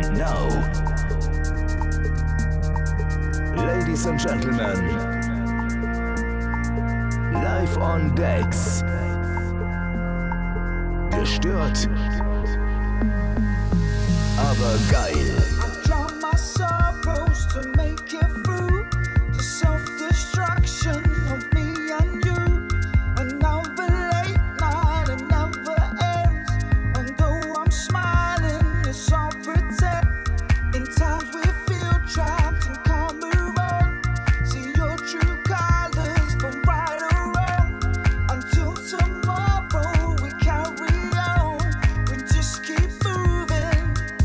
Now, ladies and gentlemen, live on decks. Gestört, aber geil. I drown my sorrows to make it through the self-destruction of me and you. Another late night, it never ends. Although I'm smiling, it's all pretend. In times we feel trapped and can't move on. See your true colors from right or wrong. Until tomorrow we carry on. We just keep moving.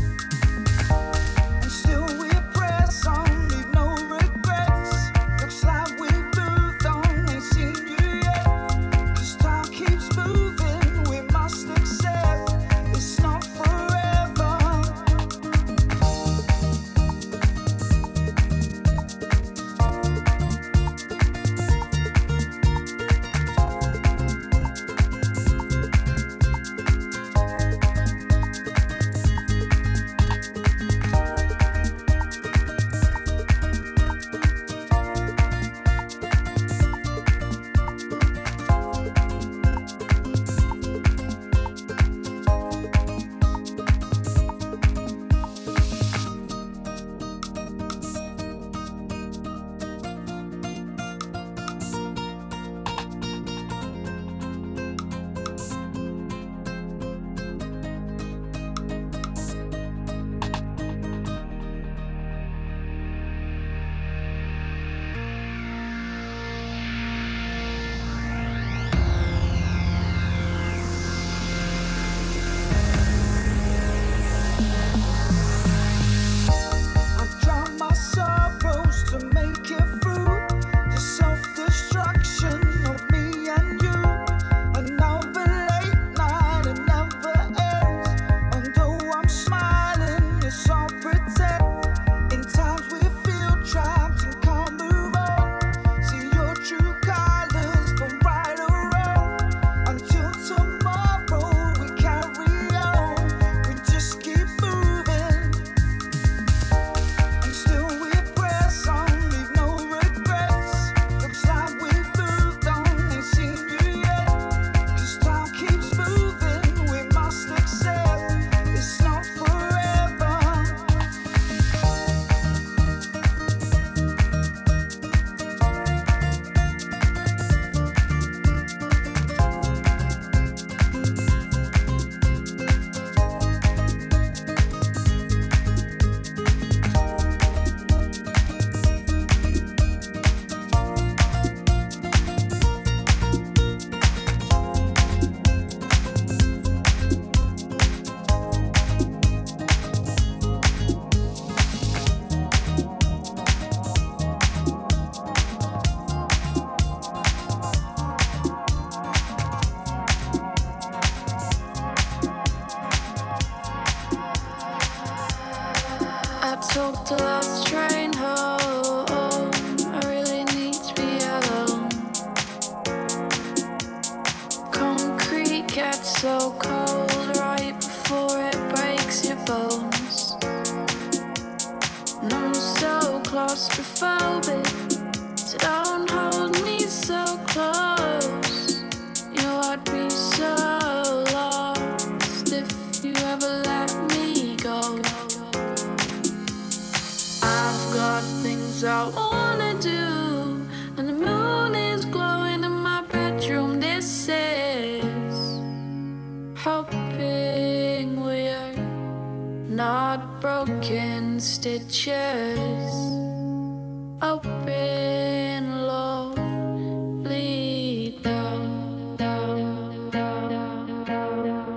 And still we press on, leave no regrets. Looks like we've moved on, ain't seen you yet. 'Cause time keeps moving, we must accept it's not forever. I drown my sorrows to make it through the self-destruction of me and you. Another late night, it never ends. Although I'm smiling, it's all pretend. In times we feel trapped and can't move on. See your true colors from right or wrong. Until tomorrow we carry on. We just keep moving. And still we press on, leave no regrets. Looks like we've moved on, ain't seen you yet. 'Cause time keeps moving, we must accept it's not forever. I took the last train home. I really need to be alone. Concrete gets so cold right before it breaks your bones. And I'm so claustrophobic, so don't hold me so close. You know I'd be so lost if you ever let me go. I've got things I wanna do, and the moon is glowing in my bedroom. This is hoping we're not broken stitches. Open love, bleed down, down, down, down.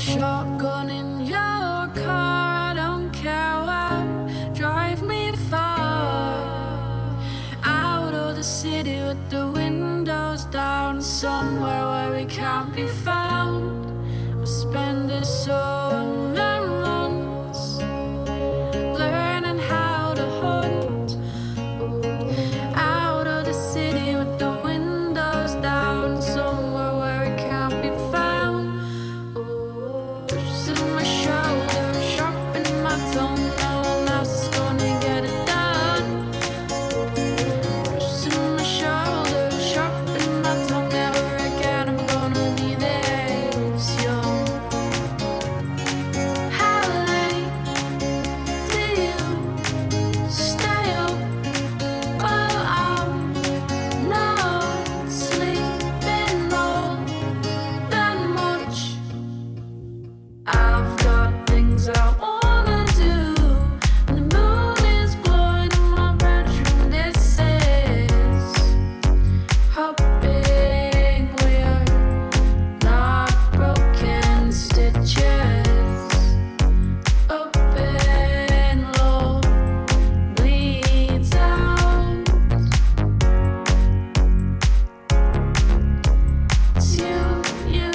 Shotgun in your car, I don't care where. Drive me far out of the city with the windows down, somewhere where we can't be found. We'll spend the summer months learning how to hunt out of the city with the windows down, somewhere where we can't be found. Bruises my shoulder, sharpen my tongue. No one else is gonna get it done. Bruises my shoulder, sharpen my tongue. Never again I'm gonna be this young. How late do you stay up while I'm not sleeping all that much? I've got things I wanna do, and the moon is blowing in my bedroom. This is hoping we're not broken stitches. Open love bleeds out. It's you.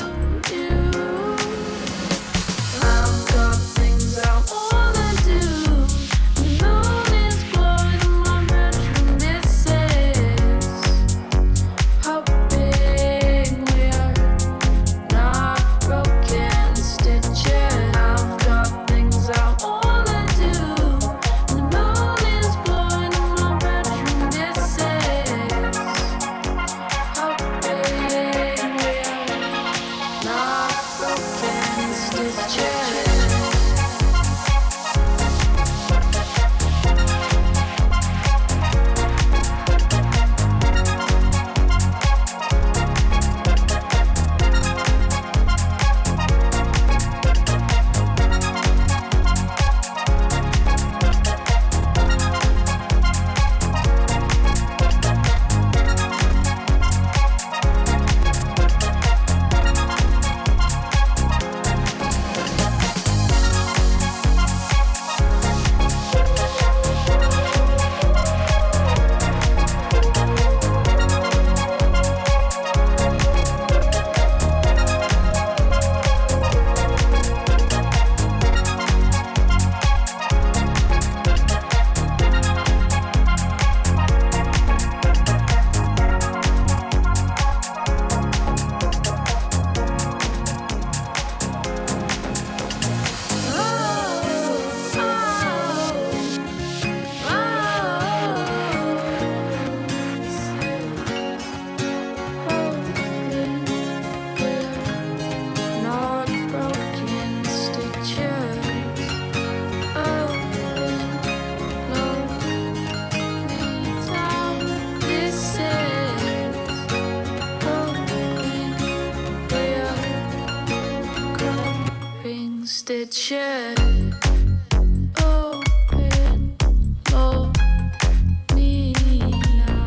I've got things I wanna do. The moon is blowing in my bedroom. This is hoping we're not broken stitches. I've got things I wanna do. The moon is blowing in my bedroom. This is hoping we're not broken stitches. Not broken stitches. Love bleeds out. This is hoping we're growing stitches. Open love me now.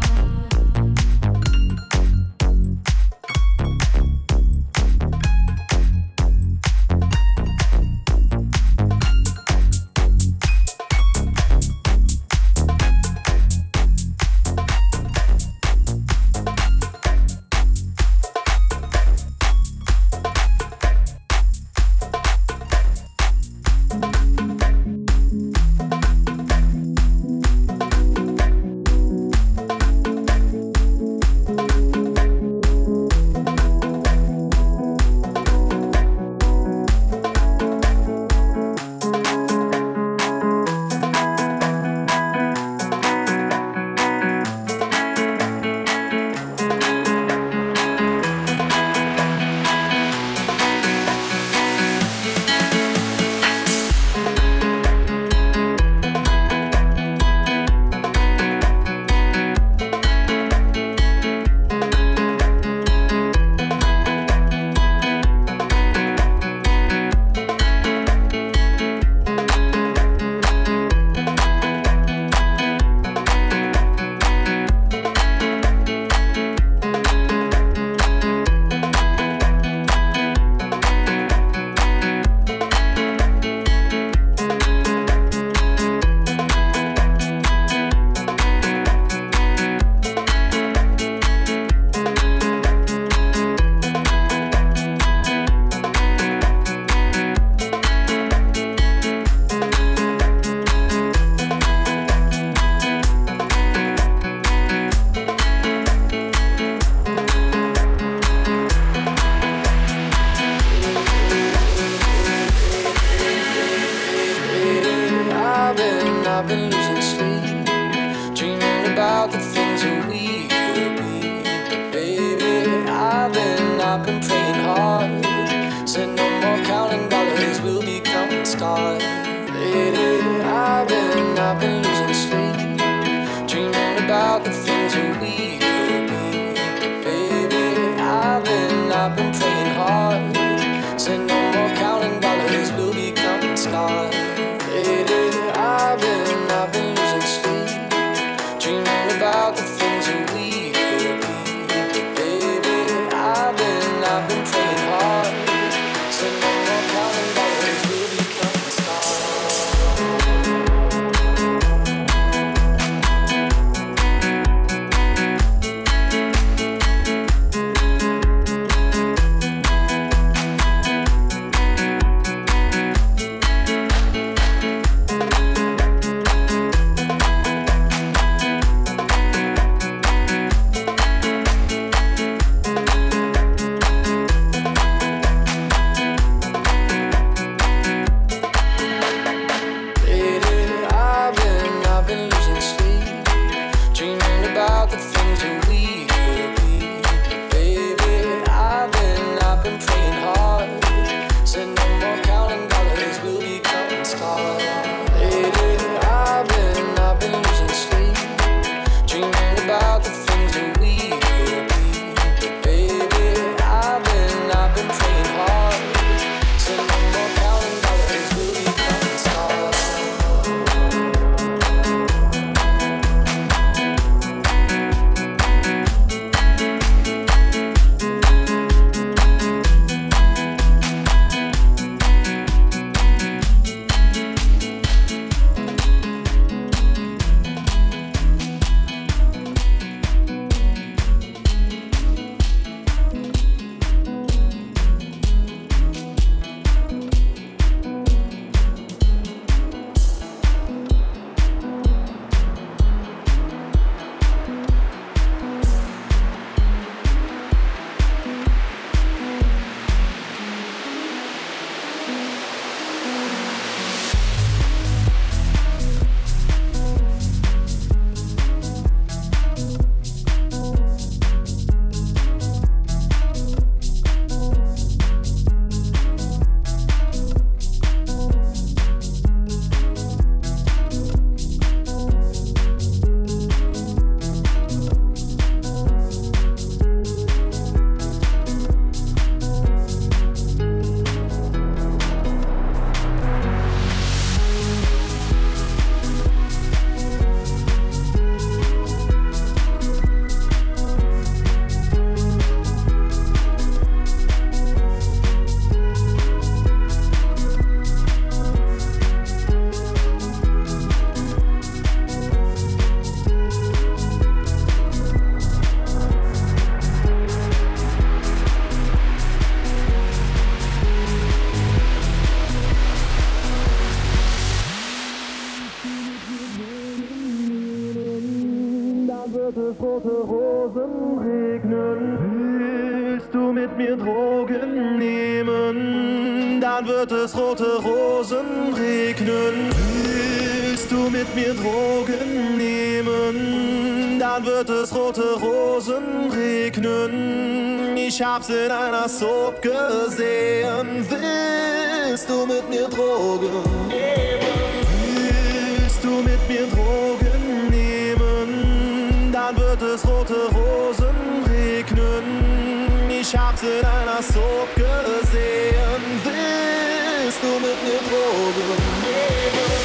rote Rosen regnen. Willst du mit mir Drogen nehmen? Dann wird es rote Rosen regnen. Willst du mit mir Drogen nehmen? Dann wird es rote Rosen regnen. Ich hab's in einer Soap gesehen. Willst du mit mir Drogen nehmen? Willst du mit mir Drogen nehmen? Dann wird es rote Rosen regnen. Ich hab's in einer Soap gesehen. Willst du mit mir Drogen nehmen?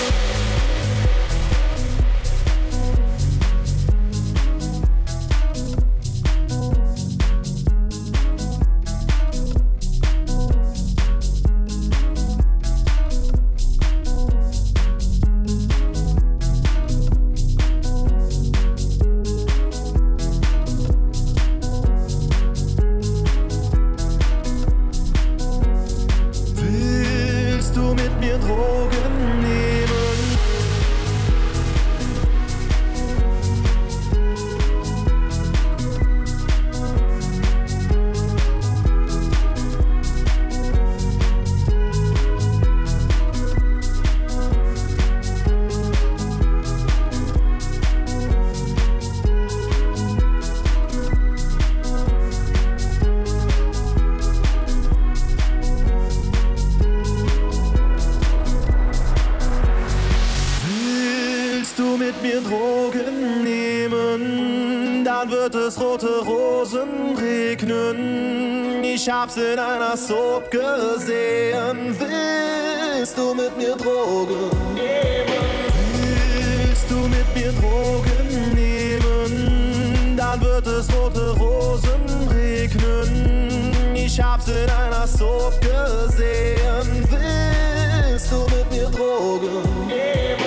Rote Rosen regnen. Ich hab's in einer Soap gesehen. Willst du mit mir Drogen nehmen? Willst du mit mir Drogen nehmen? Dann wird es rote Rosen regnen. Ich hab's in einer Soap gesehen. Willst du mit mir Drogen nehmen?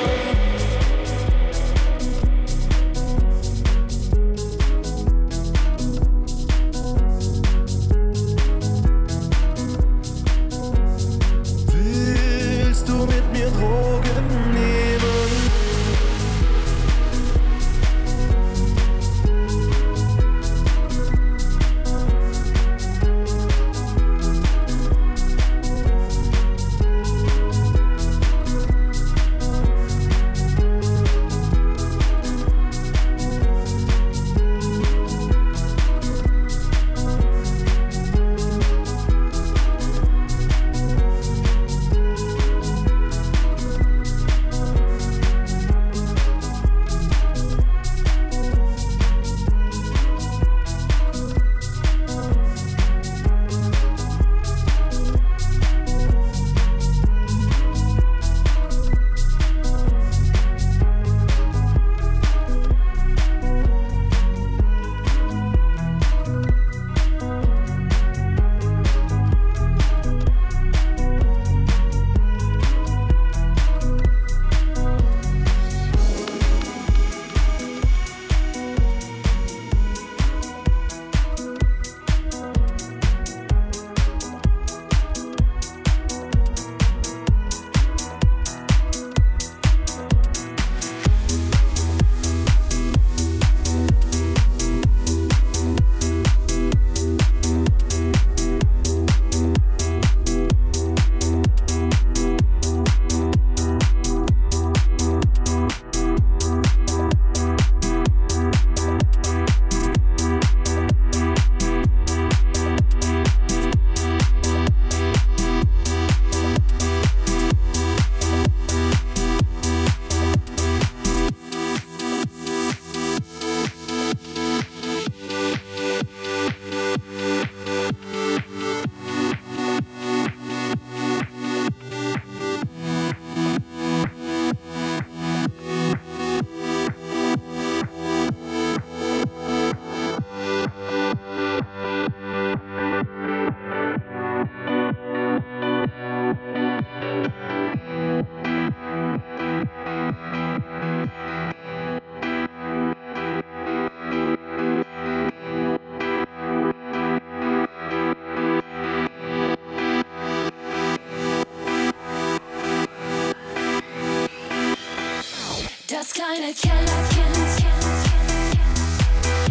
Das kleine Kellerkind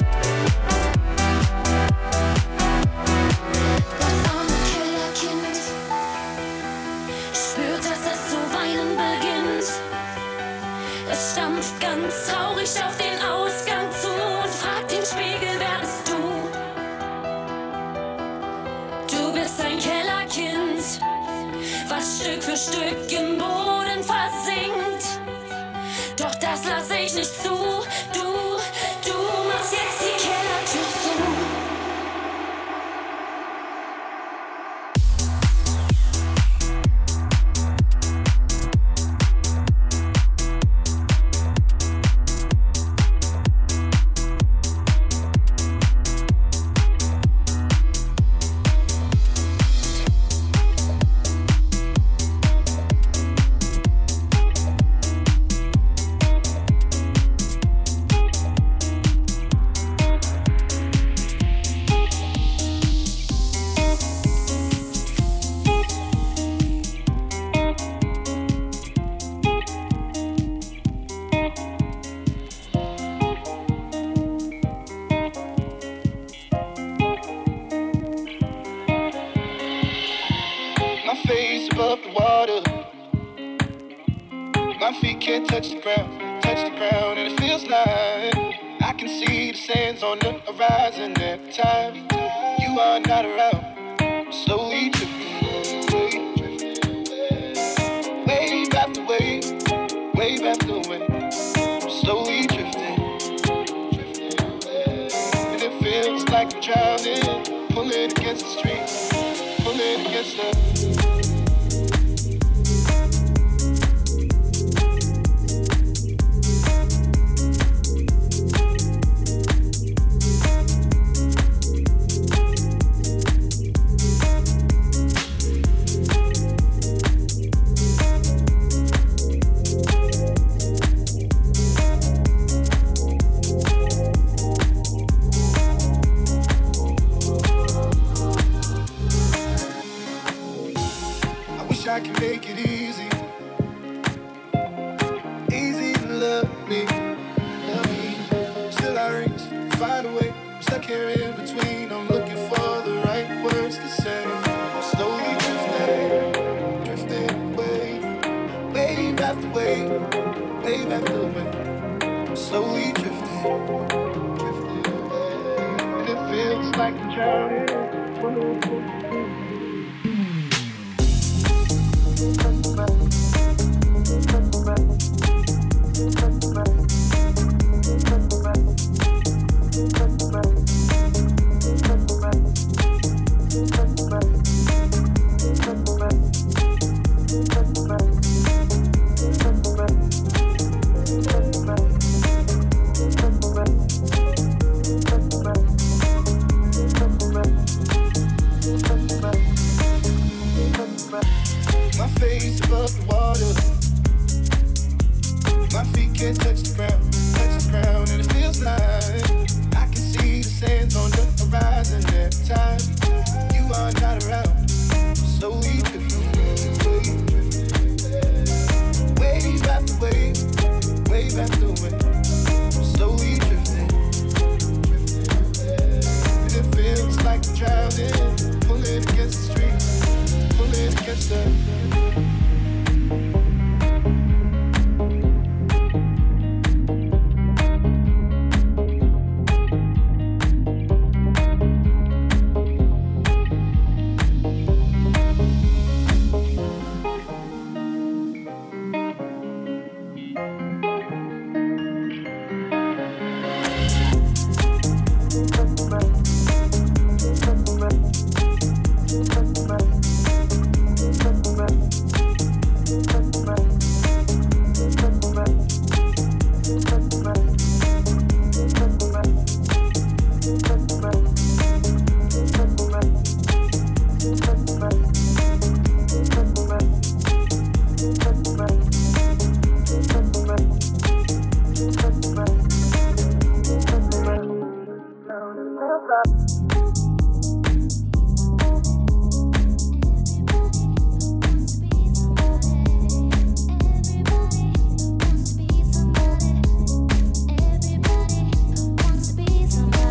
Everybody wants to be somebody.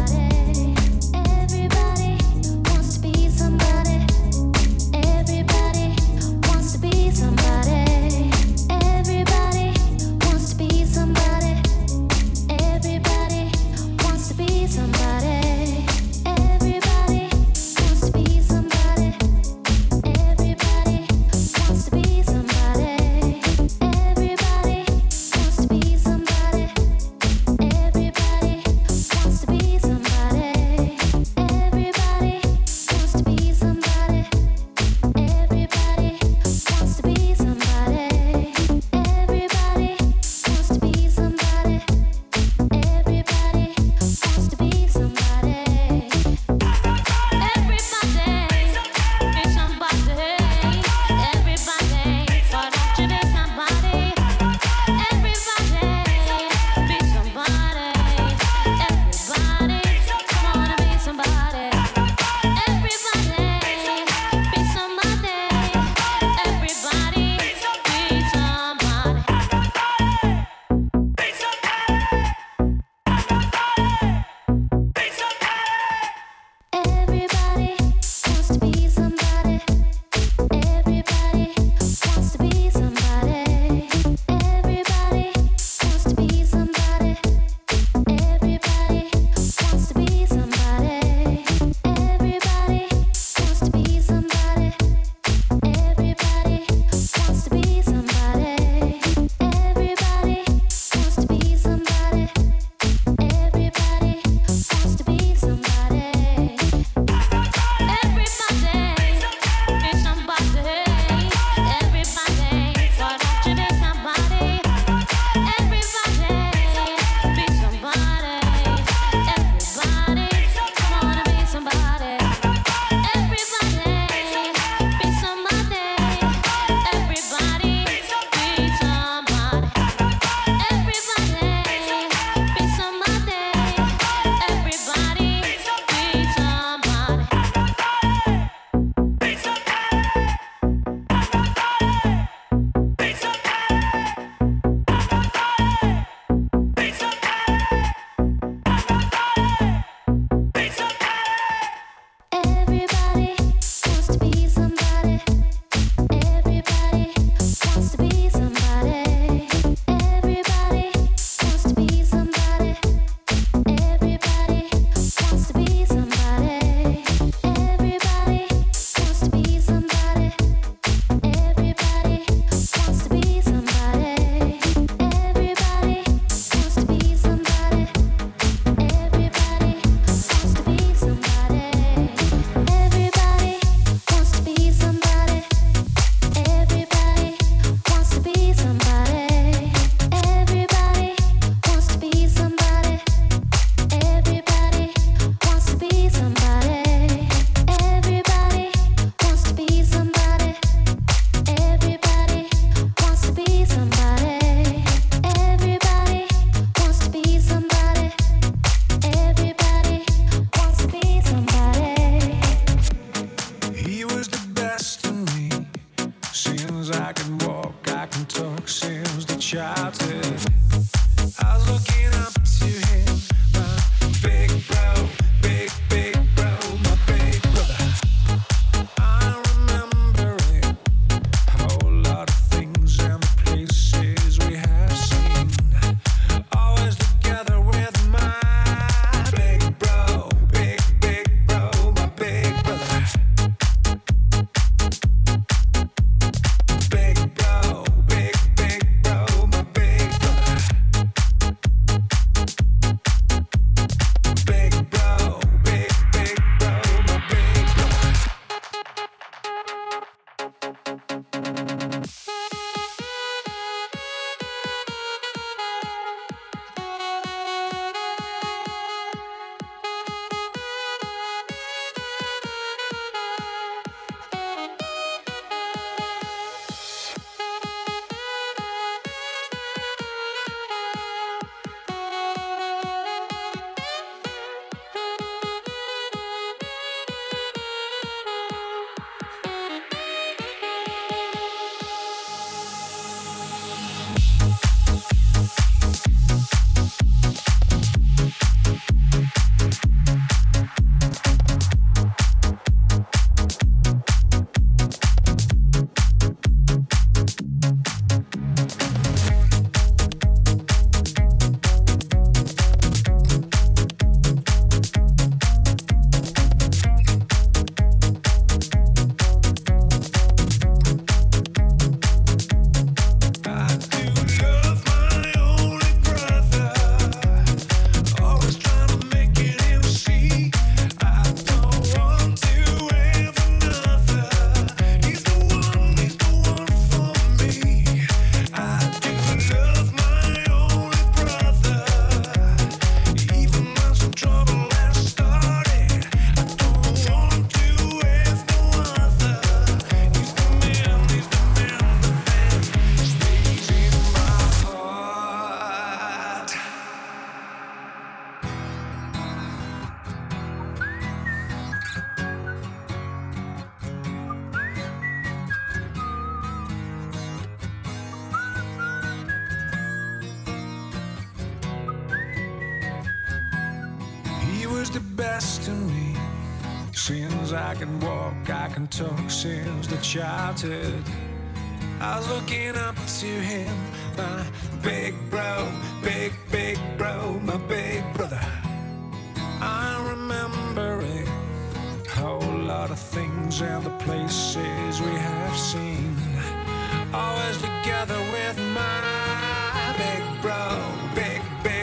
best in me. Since I can walk, I can talk, since the childhood I was looking up to him, my big bro, big bro, my big brother. I'm remembering a whole lot of things and the places we have seen, always together with my big bro, big